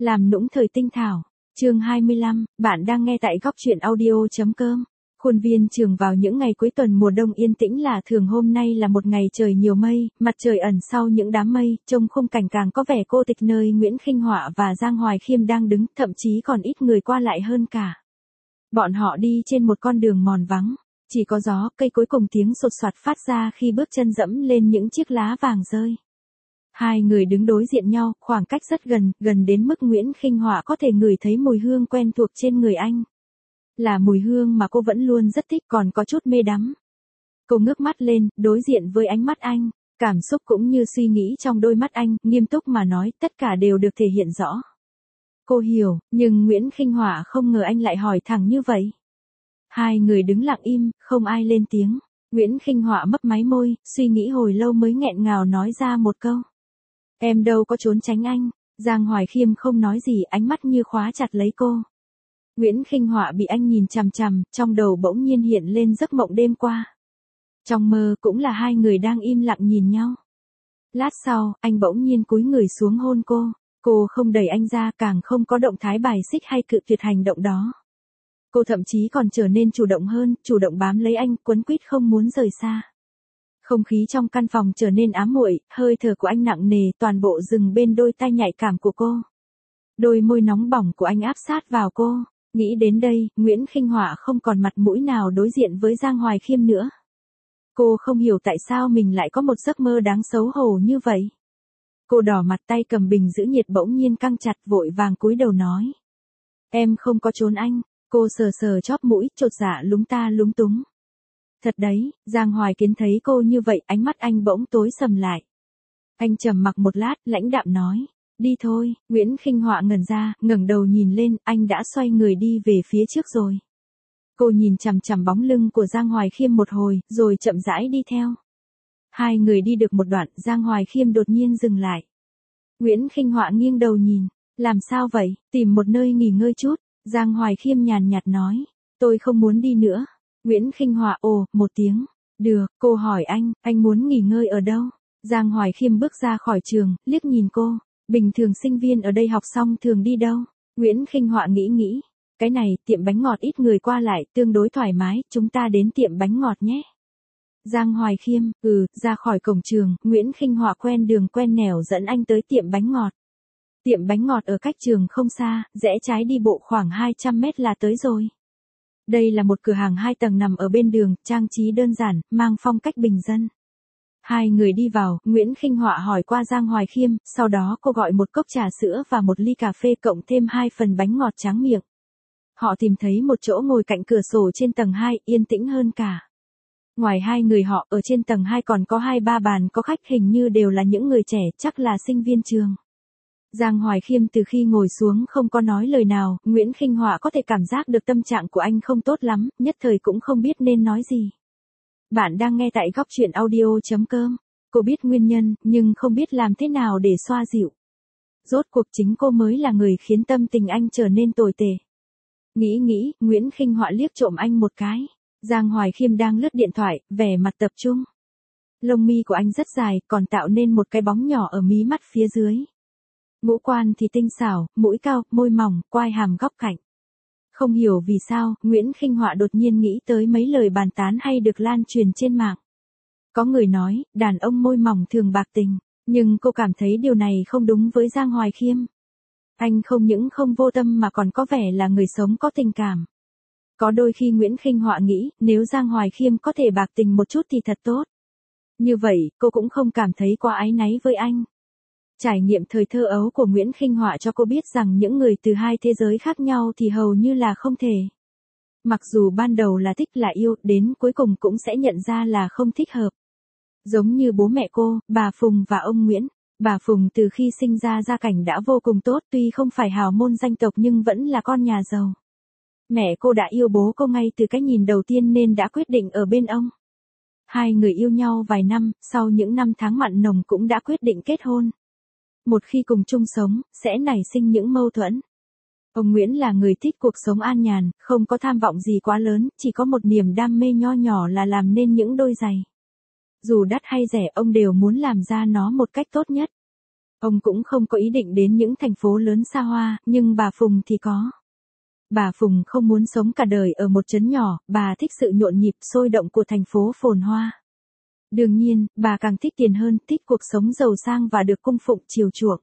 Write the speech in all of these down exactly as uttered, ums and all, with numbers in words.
Làm nũng thời tinh thảo. Chương hai mươi lăm, bạn đang nghe tại góc truyện audio chấm com. Khuôn viên trường vào những ngày cuối tuần mùa đông yên tĩnh lạ thường. Hôm nay là một ngày trời nhiều mây, mặt trời ẩn sau những đám mây, trông khung cảnh càng có vẻ cô tịch nơi Nguyễn Khinh Họa và Giang Hoài Khiêm đang đứng, thậm chí còn ít người qua lại hơn cả. Bọn họ đi trên một con đường mòn vắng, chỉ có gió, cây cối cùng tiếng sột soạt phát ra khi bước chân dẫm lên những chiếc lá vàng rơi. Hai người đứng đối diện nhau, khoảng cách rất gần, gần đến mức Nguyễn Khinh Họa có thể ngửi thấy mùi hương quen thuộc trên người anh. Là mùi hương mà cô vẫn luôn rất thích, còn có chút mê đắm. Cô ngước mắt lên, đối diện với ánh mắt anh, cảm xúc cũng như suy nghĩ trong đôi mắt anh, nghiêm túc mà nói, tất cả đều được thể hiện rõ. Cô hiểu, nhưng Nguyễn Khinh Họa không ngờ anh lại hỏi thẳng như vậy. Hai người đứng lặng im, không ai lên tiếng. Nguyễn Khinh Họa mấp máy môi, suy nghĩ hồi lâu mới nghẹn ngào nói ra một câu. Em đâu có trốn tránh anh. Giang Hoài Khiêm không nói gì, ánh mắt như khóa chặt lấy cô. Nguyễn Khinh Họa bị anh nhìn chằm chằm, trong đầu bỗng nhiên hiện lên giấc mộng đêm qua. Trong mơ cũng là hai người đang im lặng nhìn nhau. Lát sau, anh bỗng nhiên cúi người xuống hôn cô. Cô không đẩy anh ra, càng không có động thái bài xích hay cự tuyệt hành động đó. Cô thậm chí còn trở nên chủ động hơn, chủ động bám lấy anh, quấn quýt không muốn rời xa. Không khí trong căn phòng trở nên ám muội, hơi thở của anh nặng nề, toàn bộ dừng bên đôi tai nhạy cảm của cô. Đôi môi nóng bỏng của anh áp sát vào cô. Nghĩ đến đây, Nguyễn Khinh Họa không còn mặt mũi nào đối diện với Giang Hoài Khiêm nữa. Cô không hiểu tại sao mình lại có một giấc mơ đáng xấu hổ như vậy. Cô đỏ mặt, tay cầm bình giữ nhiệt bỗng nhiên căng chặt, vội vàng cúi đầu nói. Em không có trốn anh. Cô sờ sờ chóp mũi, chột dạ lúng ta lúng túng. Thật đấy. Giang Hoài Kiến thấy cô như vậy, ánh mắt anh bỗng tối sầm lại. Anh trầm mặc một lát, lãnh đạm nói. Đi thôi. Nguyễn Khinh Họa ngẩn ra, ngẩng đầu nhìn lên, anh đã xoay người đi về phía trước rồi. Cô nhìn chằm chằm bóng lưng của Giang Hoài Khiêm một hồi, rồi chậm rãi đi theo. Hai người đi được một đoạn, Giang Hoài Khiêm đột nhiên dừng lại. Nguyễn Khinh Họa nghiêng đầu nhìn. Làm sao vậy? Tìm một nơi nghỉ ngơi chút. Giang Hoài Khiêm nhàn nhạt nói. Tôi không muốn đi nữa. Nguyễn Khinh Họa ồ, một tiếng. Được, cô hỏi anh, anh muốn nghỉ ngơi ở đâu? Giang Hoài Khiêm bước ra khỏi trường, liếc nhìn cô. Bình thường sinh viên ở đây học xong thường đi đâu? Nguyễn Khinh Họa nghĩ nghĩ. Cái này, tiệm bánh ngọt ít người qua lại, tương đối thoải mái, chúng ta đến tiệm bánh ngọt nhé. Giang Hoài Khiêm, ừ, ra khỏi cổng trường, Nguyễn Khinh Họa quen đường quen nẻo dẫn anh tới tiệm bánh ngọt. Tiệm bánh ngọt ở cách trường không xa, rẽ trái đi bộ khoảng hai trăm mét là tới rồi. Đây là một cửa hàng hai tầng nằm ở bên đường, trang trí đơn giản, mang phong cách bình dân. Hai người đi vào, Nguyễn Khinh Họa hỏi qua Giang Hoài Khiêm, sau đó cô gọi một cốc trà sữa và một ly cà phê cộng thêm hai phần bánh ngọt tráng miệng. Họ tìm thấy một chỗ ngồi cạnh cửa sổ trên tầng hai, yên tĩnh hơn cả. Ngoài hai người họ, ở trên tầng hai còn có hai ba bàn có khách, hình như đều là những người trẻ, chắc là sinh viên trường. Giang Hoài Khiêm từ khi ngồi xuống không có nói lời nào, Nguyễn Khinh Họa có thể cảm giác được tâm trạng của anh không tốt lắm, nhất thời cũng không biết nên nói gì. Bạn đang nghe tại góc truyện audio chấm com. Cô biết nguyên nhân, nhưng không biết làm thế nào để xoa dịu. Rốt cuộc chính cô mới là người khiến tâm tình anh trở nên tồi tệ. Nghĩ nghĩ, Nguyễn Khinh Họa liếc trộm anh một cái. Giang Hoài Khiêm đang lướt điện thoại, vẻ mặt tập trung. Lông mi của anh rất dài, còn tạo nên một cái bóng nhỏ ở mí mắt phía dưới. Ngũ quan thì tinh xảo, mũi cao, môi mỏng, quai hàm góc cạnh. Không hiểu vì sao, Nguyễn Khinh Họa đột nhiên nghĩ tới mấy lời bàn tán hay được lan truyền trên mạng. Có người nói, đàn ông môi mỏng thường bạc tình, nhưng cô cảm thấy điều này không đúng với Giang Hoài Khiêm. Anh không những không vô tâm mà còn có vẻ là người sống có tình cảm. Có đôi khi Nguyễn Khinh Họa nghĩ, nếu Giang Hoài Khiêm có thể bạc tình một chút thì thật tốt. Như vậy, cô cũng không cảm thấy quá áy náy với anh. Trải nghiệm thời thơ ấu của Nguyễn Khinh Họa cho cô biết rằng những người từ hai thế giới khác nhau thì hầu như là không thể. Mặc dù ban đầu là thích là yêu, đến cuối cùng cũng sẽ nhận ra là không thích hợp. Giống như bố mẹ cô, bà Phùng và ông Nguyễn. Bà Phùng từ khi sinh ra gia cảnh đã vô cùng tốt, tuy không phải hào môn danh tộc nhưng vẫn là con nhà giàu. Mẹ cô đã yêu bố cô ngay từ cái nhìn đầu tiên nên đã quyết định ở bên ông. Hai người yêu nhau vài năm, sau những năm tháng mặn nồng cũng đã quyết định kết hôn. Một khi cùng chung sống, sẽ nảy sinh những mâu thuẫn. Ông Nguyễn là người thích cuộc sống an nhàn, không có tham vọng gì quá lớn, chỉ có một niềm đam mê nho nhỏ là làm nên những đôi giày. Dù đắt hay rẻ, ông đều muốn làm ra nó một cách tốt nhất. Ông cũng không có ý định đến những thành phố lớn xa hoa, nhưng bà Phùng thì có. Bà Phùng không muốn sống cả đời ở một trấn nhỏ, bà thích sự nhộn nhịp sôi động của thành phố phồn hoa. Đương nhiên, bà càng thích tiền hơn, thích cuộc sống giàu sang và được cung phụng chiều chuộng.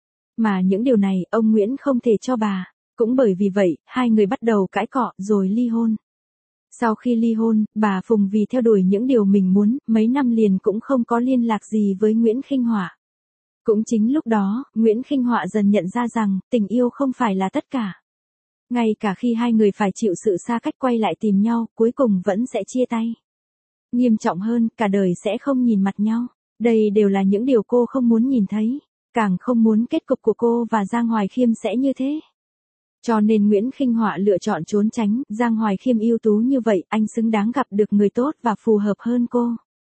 Mà những điều này, ông Nguyễn không thể cho bà. Cũng bởi vì vậy, hai người bắt đầu cãi cọ rồi ly hôn. Sau khi ly hôn, bà Phùng vì theo đuổi những điều mình muốn, mấy năm liền cũng không có liên lạc gì với Nguyễn Khinh Họa. Cũng chính lúc đó, Nguyễn Khinh Họa dần nhận ra rằng, tình yêu không phải là tất cả. Ngay cả khi hai người phải chịu sự xa cách quay lại tìm nhau, cuối cùng vẫn sẽ chia tay. Nghiêm trọng hơn, cả đời sẽ không nhìn mặt nhau. Đây đều là những điều cô không muốn nhìn thấy. Càng không muốn kết cục của cô và Giang Hoài Khiêm sẽ như thế. Cho nên Nguyễn Khinh Họa lựa chọn trốn tránh, Giang Hoài Khiêm ưu tú như vậy, anh xứng đáng gặp được người tốt và phù hợp hơn cô.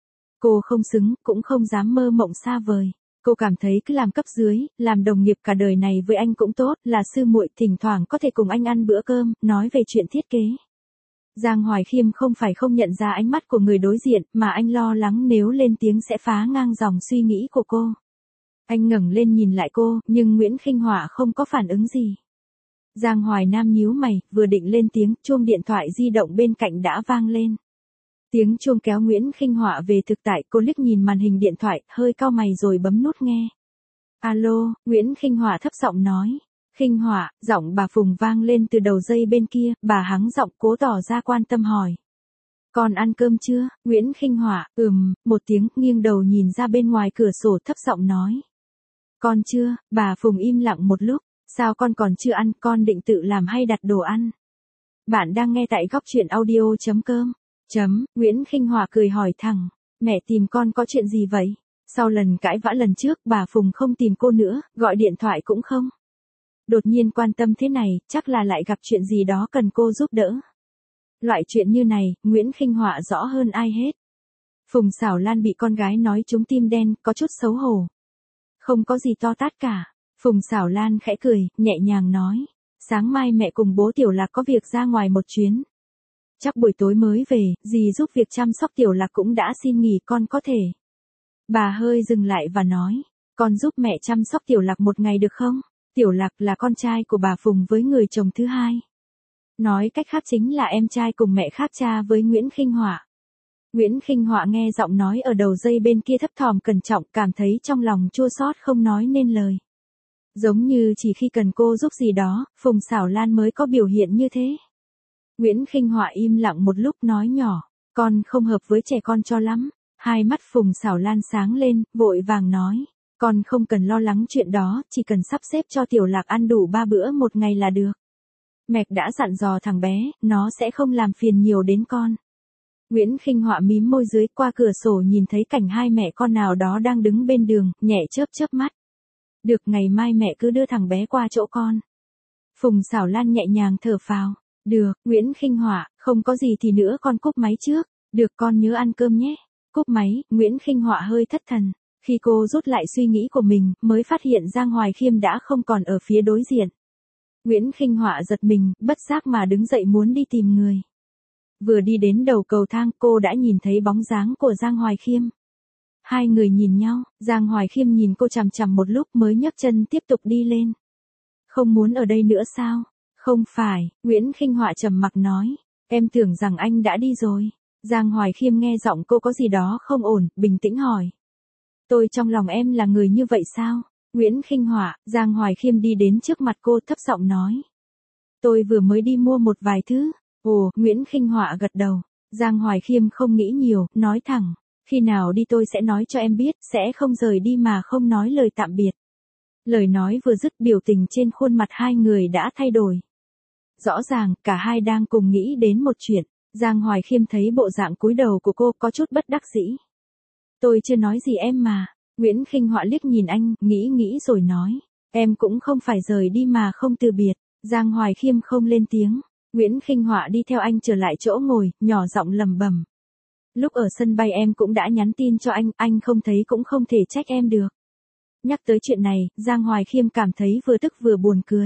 Cô không xứng, cũng không dám mơ mộng xa vời. Cô cảm thấy cứ làm cấp dưới, làm đồng nghiệp cả đời này với anh cũng tốt, là sư muội, thỉnh thoảng có thể cùng anh ăn bữa cơm, nói về chuyện thiết kế. Giang Hoài Khiêm không phải không nhận ra ánh mắt của người đối diện, mà anh lo lắng nếu lên tiếng sẽ phá ngang dòng suy nghĩ của cô. Anh ngẩng lên nhìn lại cô, nhưng Nguyễn Khinh Họa không có phản ứng gì. Giang Hoài Nam nhíu mày, vừa định lên tiếng, chuông điện thoại di động bên cạnh đã vang lên. Tiếng chuông kéo Nguyễn Khinh Họa về thực tại, cô liếc nhìn màn hình điện thoại, hơi cau mày rồi bấm nút nghe. Alo, Nguyễn Khinh Họa thấp giọng nói. Khinh Họa, giọng bà Phùng vang lên từ đầu dây bên kia, bà hắng giọng cố tỏ ra quan tâm hỏi. Con ăn cơm chưa? Nguyễn Khinh Họa, ừm, một tiếng, nghiêng đầu nhìn ra bên ngoài cửa sổ thấp giọng nói. Con chưa? Bà Phùng im lặng một lúc. Sao con còn chưa ăn, con định tự làm hay đặt đồ ăn? Bạn đang nghe tại góc truyện audio chấm com. Chấm, Nguyễn Khinh Họa cười hỏi thẳng. Mẹ tìm con có chuyện gì vậy? Sau lần cãi vã lần trước, bà Phùng không tìm cô nữa, gọi điện thoại cũng không. Đột nhiên quan tâm thế này, chắc là lại gặp chuyện gì đó cần cô giúp đỡ. Loại chuyện như này, Nguyễn Khinh Họa rõ hơn ai hết. Phùng Xảo Lan bị con gái nói trúng tim đen, có chút xấu hổ. Không có gì to tát cả. Phùng Xảo Lan khẽ cười, nhẹ nhàng nói. Sáng mai mẹ cùng bố Tiểu Lạc có việc ra ngoài một chuyến. Chắc buổi tối mới về, dì giúp việc chăm sóc Tiểu Lạc cũng đã xin nghỉ, con có thể. Bà hơi dừng lại và nói. Con giúp mẹ chăm sóc Tiểu Lạc một ngày được không? Tiểu Lạc là con trai của bà Phùng với người chồng thứ hai. Nói cách khác chính là em trai cùng mẹ khác cha với Nguyễn Khinh Họa. Nguyễn Khinh Họa nghe giọng nói ở đầu dây bên kia thấp thỏm cẩn trọng, cảm thấy trong lòng chua xót không nói nên lời. Giống như chỉ khi cần cô giúp gì đó, Phùng Xảo Lan mới có biểu hiện như thế. Nguyễn Khinh Họa im lặng một lúc nói nhỏ, con không hợp với trẻ con cho lắm. Hai mắt Phùng Xảo Lan sáng lên, vội vàng nói, con không cần lo lắng chuyện đó, chỉ cần sắp xếp cho Tiểu Lạc ăn đủ ba bữa một ngày là được. Mẹ đã dặn dò thằng bé, nó sẽ không làm phiền nhiều đến con. Nguyễn Khinh Họa mím môi dưới, qua cửa sổ nhìn thấy cảnh hai mẹ con nào đó đang đứng bên đường, nhẹ chớp chớp mắt. Được, ngày mai mẹ cứ đưa thằng bé qua chỗ con. Phùng Xảo Lan nhẹ nhàng thở phào. Được, Nguyễn Khinh Họa, không có gì thì nữa con cúp máy trước. Được, con nhớ ăn cơm nhé. Cúp máy, Nguyễn Khinh Họa hơi thất thần. Khi cô rút lại suy nghĩ của mình, mới phát hiện Giang Hoài Khiêm đã không còn ở phía đối diện. Nguyễn Khinh Họa giật mình, bất giác mà đứng dậy muốn đi tìm người. Vừa đi đến đầu cầu thang, cô đã nhìn thấy bóng dáng của Giang Hoài Khiêm. Hai người nhìn nhau, Giang Hoài Khiêm nhìn cô chằm chằm một lúc mới nhấc chân tiếp tục đi lên. Không muốn ở đây nữa sao? Không phải, Nguyễn Khinh Họa trầm mặc nói. Em tưởng rằng anh đã đi rồi. Giang Hoài Khiêm nghe giọng cô có gì đó không ổn, bình tĩnh hỏi. Tôi trong lòng em là người như vậy sao? Nguyễn Khinh Họa, Giang Hoài Khiêm đi đến trước mặt cô thấp giọng nói. Tôi vừa mới đi mua một vài thứ. Ồ, Nguyễn Khinh Họa gật đầu. Giang Hoài Khiêm không nghĩ nhiều, nói thẳng. Khi nào đi tôi sẽ nói cho em biết, sẽ không rời đi mà không nói lời tạm biệt. Lời nói vừa dứt, biểu tình trên khuôn mặt hai người đã thay đổi. Rõ ràng, cả hai đang cùng nghĩ đến một chuyện. Giang Hoài Khiêm thấy bộ dạng cúi đầu của cô có chút bất đắc dĩ. Tôi chưa nói gì em mà. Nguyễn Khinh Họa liếc nhìn anh, nghĩ nghĩ rồi nói. Em cũng không phải rời đi mà không từ biệt. Giang Hoài Khiêm không lên tiếng. Nguyễn Khinh Họa đi theo anh trở lại chỗ ngồi, nhỏ giọng lẩm bẩm. Lúc ở sân bay em cũng đã nhắn tin cho anh, anh không thấy cũng không thể trách em được. Nhắc tới chuyện này, Giang Hoài Khiêm cảm thấy vừa tức vừa buồn cười.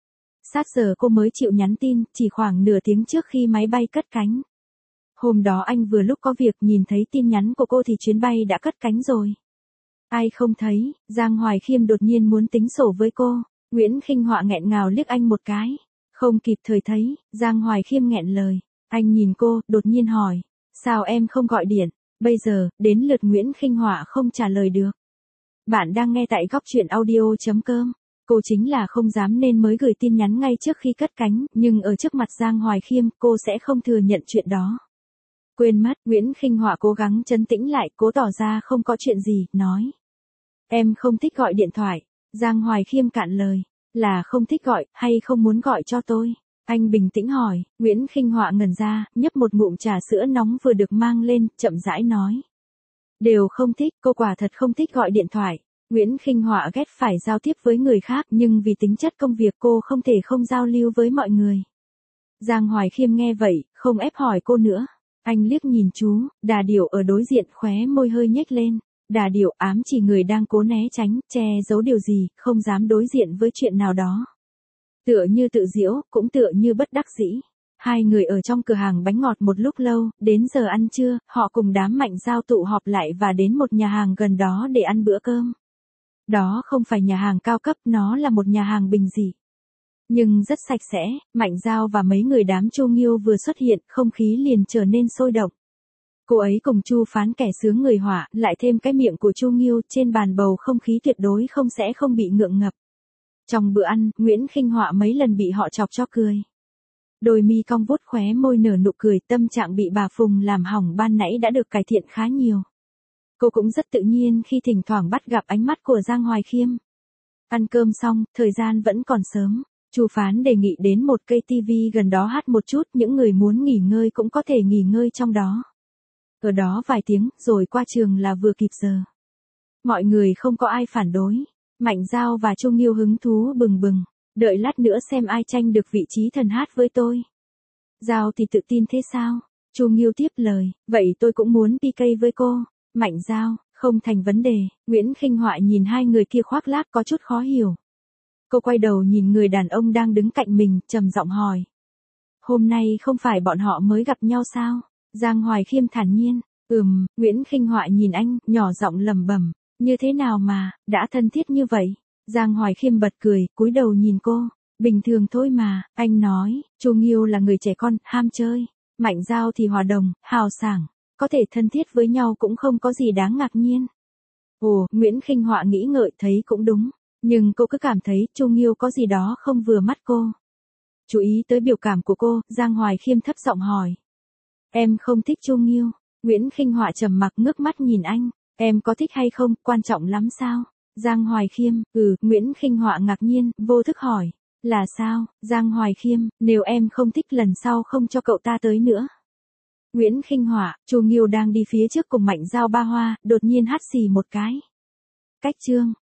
Sát giờ cô mới chịu nhắn tin, chỉ khoảng nửa tiếng trước khi máy bay cất cánh. Hôm đó anh vừa lúc có việc nhìn thấy tin nhắn của cô thì chuyến bay đã cất cánh rồi. Ai không thấy, Giang Hoài Khiêm đột nhiên muốn tính sổ với cô. Nguyễn Khinh Họa nghẹn ngào liếc anh một cái. Không kịp thời thấy, Giang Hoài Khiêm nghẹn lời. Anh nhìn cô, đột nhiên hỏi. Sao em không gọi điện? Bây giờ, đến lượt Nguyễn Khinh Họa không trả lời được. Bạn đang nghe tại góc truyện audio.com. Cô chính là không dám nên mới gửi tin nhắn ngay trước khi cất cánh, nhưng ở trước mặt Giang Hoài Khiêm, cô sẽ không thừa nhận chuyện đó. Quên mất, Nguyễn Khinh Họa cố gắng trấn tĩnh lại, cố tỏ ra không có chuyện gì, nói. Em không thích gọi điện thoại. Giang Hoài Khiêm cạn lời. Là không thích gọi, hay không muốn gọi cho tôi? Anh bình tĩnh hỏi. Nguyễn Khinh Họa ngẩn ra, nhấp một ngụm trà sữa nóng vừa được mang lên, chậm rãi nói. Đều không thích, cô quả thật không thích gọi điện thoại. Nguyễn Khinh Họa ghét phải giao tiếp với người khác, nhưng vì tính chất công việc cô không thể không giao lưu với mọi người. Giang Hoài Khiêm nghe vậy, không ép hỏi cô nữa. Anh liếc nhìn chú, Đà Điểu ở đối diện khóe môi hơi nhếch lên. Đà Điểu ám chỉ người đang cố né tránh, che giấu điều gì, không dám đối diện với chuyện nào đó. Tựa như tự giễu, cũng tựa như bất đắc dĩ. Hai người ở trong cửa hàng bánh ngọt một lúc lâu, đến giờ ăn trưa, họ cùng đám Mạnh Giao tụ họp lại và đến một nhà hàng gần đó để ăn bữa cơm. Đó không phải nhà hàng cao cấp, nó là một nhà hàng bình dị. Nhưng rất sạch sẽ, Mạnh Giao và mấy người đám Chu Nghiêu vừa xuất hiện, không khí liền trở nên sôi động. Cô ấy cùng Chu Phán kẻ sướng người họa, lại thêm cái miệng của Chu Nghiêu, trên bàn bầu không khí tuyệt đối không sẽ không bị ngượng ngập. Trong bữa ăn, Nguyễn Khinh Họa mấy lần bị họ chọc cho cười. Đôi mi cong vuốt khóe môi nở nụ cười, tâm trạng bị bà Phùng làm hỏng ban nãy đã được cải thiện khá nhiều. Cô cũng rất tự nhiên khi thỉnh thoảng bắt gặp ánh mắt của Giang Hoài Khiêm. Ăn cơm xong, thời gian vẫn còn sớm. Chu Phán đề nghị đến một cây tivi gần đó hát một chút, những người muốn nghỉ ngơi cũng có thể nghỉ ngơi trong đó. Ở đó vài tiếng, rồi qua trường là vừa kịp giờ. Mọi người không có ai phản đối. Mạnh Giao và Chu Nghiêu hứng thú bừng bừng. Đợi lát nữa xem ai tranh được vị trí thần hát với tôi. Giao thì tự tin thế sao? Chu Nghiêu tiếp lời, vậy tôi cũng muốn pê ca với cô. Mạnh Giao, không thành vấn đề. Nguyễn Khinh Họa nhìn hai người kia khoác lác có chút khó hiểu. Cô quay đầu nhìn người đàn ông đang đứng cạnh mình, trầm giọng hỏi. Hôm nay không phải bọn họ mới gặp nhau sao? Giang Hoài Khiêm thản nhiên. Ừm, Nguyễn Khinh Họa nhìn anh, nhỏ giọng lẩm bẩm. Như thế nào mà, đã thân thiết như vậy? Giang Hoài Khiêm bật cười, cúi đầu nhìn cô. Bình thường thôi mà, anh nói. Chu Nghiêu là người trẻ con, ham chơi. Mạnh Giao thì hòa đồng, hào sảng. Có thể thân thiết với nhau cũng không có gì đáng ngạc nhiên. Ồ, Nguyễn Khinh Họa nghĩ ngợi thấy cũng đúng. Nhưng cô cứ cảm thấy Chu Nghiêu có gì đó không vừa mắt cô. Chú ý tới biểu cảm của cô, Giang Hoài Khiêm thấp giọng hỏi. Em không thích Chu Nghiêu. Nguyễn Khinh Họa trầm mặc ngước mắt nhìn anh. Em có thích hay không, quan trọng lắm sao? Giang Hoài Khiêm, ừ, Nguyễn Khinh Họa ngạc nhiên, vô thức hỏi. Là sao, Giang Hoài Khiêm, nếu em không thích lần sau không cho cậu ta tới nữa. Nguyễn Khinh Họa, Chu Nghiêu đang đi phía trước cùng Mạnh Giao ba hoa, đột nhiên hắt xì một cái. Cách chương.